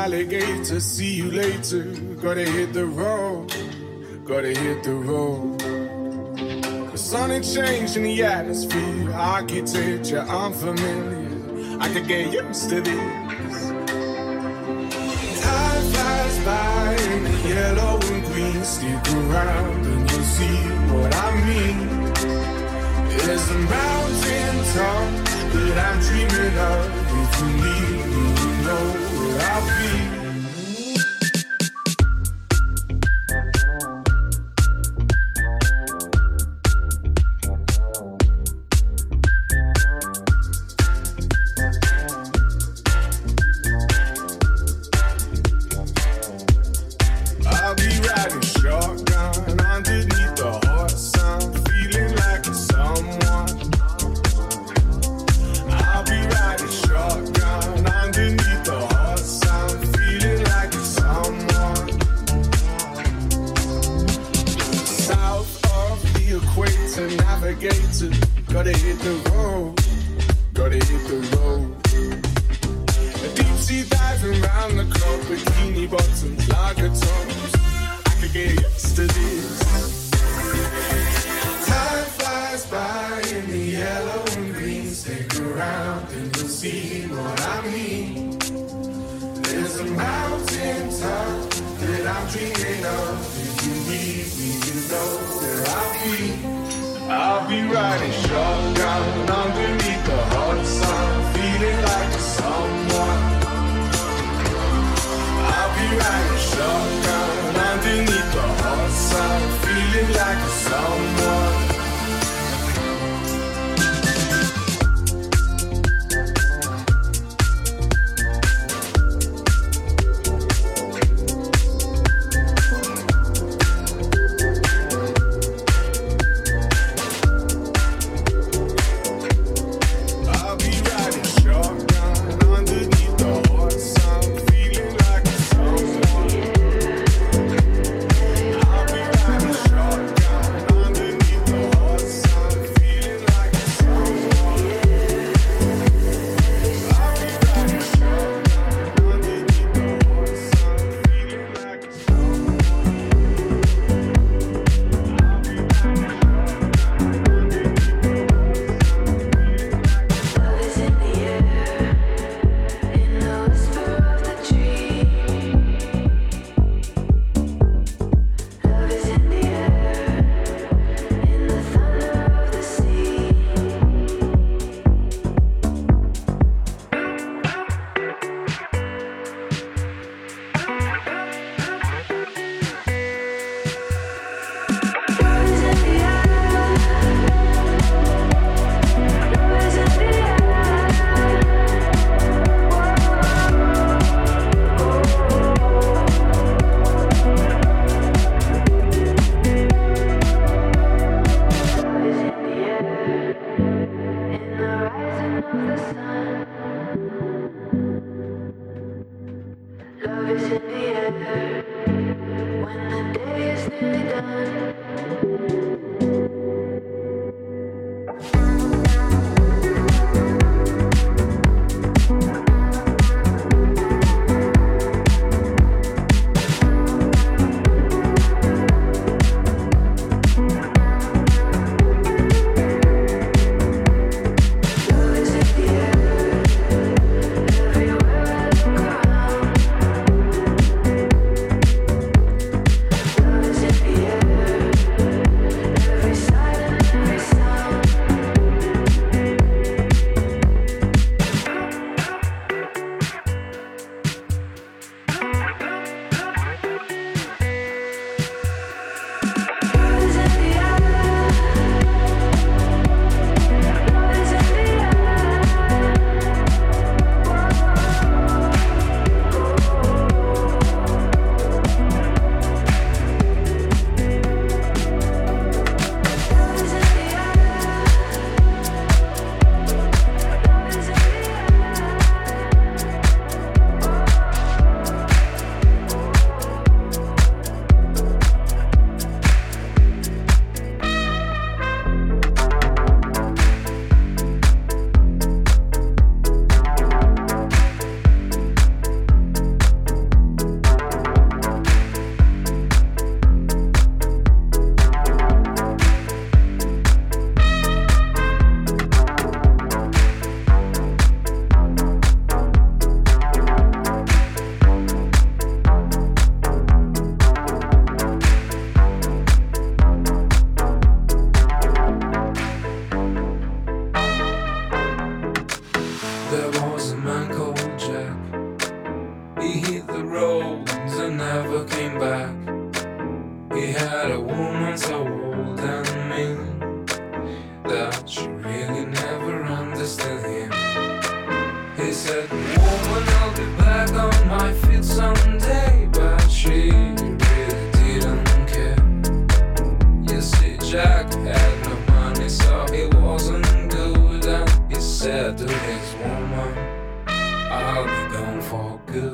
alligator. See you later. Gotta hit the road. Gotta hit the road. The sun ain't changed in the atmosphere. Architecture unfamiliar. I could get used to this. Time flies by in the yellow and green. Stick around and you'll see what I mean. There's a mountain top that I'm dreaming of. If you need me, you know where I'll be. Gotta hit the road, gotta hit the road. A deep sea diving round the clock, bikini bottoms, lager tops. I could get used to this. Time flies by in the yellow and green. Stick around and you'll see what I mean. There's a mountain top that I'm dreaming of. If you need me, you know where I'll be. I'll be riding shotgun underneath the hot sun, feeling like someone. I'll be riding shotgun underneath the hot sun, feeling like someone. He hit the roads and never came back. He had a woman so old and mean that she really never understood him. He said, woman, I'll be back on my feet someday, but she really didn't care. You see, Jack had no money, so he wasn't good, and he said to his woman, I'll be gone for good.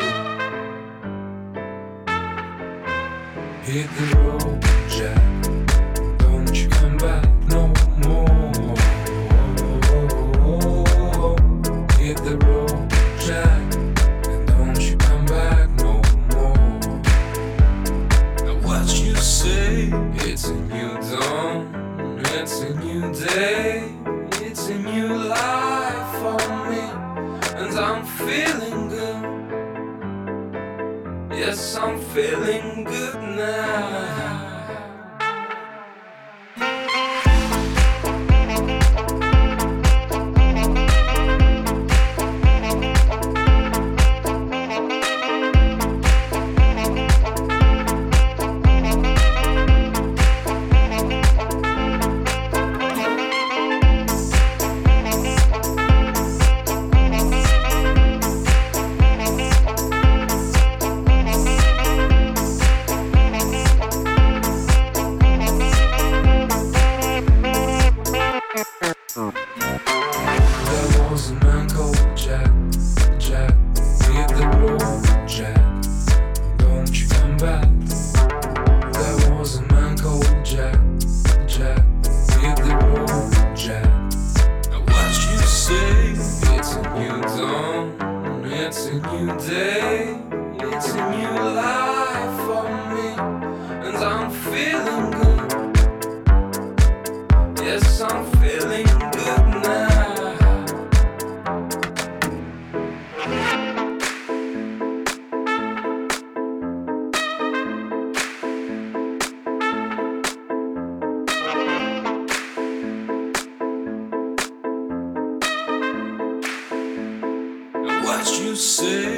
Hit the road, Jack, don't you come back no more. Hit the road, Jack, and don't you come back no more. Now what you say, it's a new dawn, it's a new day, it's a new life for me, and I'm feeling good. Yes, I'm feeling good now. There was a man called Jack. Jack, hit the road, Jack, don't you come back. There was a man called Jack. Jack, hit the road, Jack. Now what you say? It's a new dawn, it's a new day, it's a new life for me, and I'm feeling good. Yes, I'm feeling good now. What you say?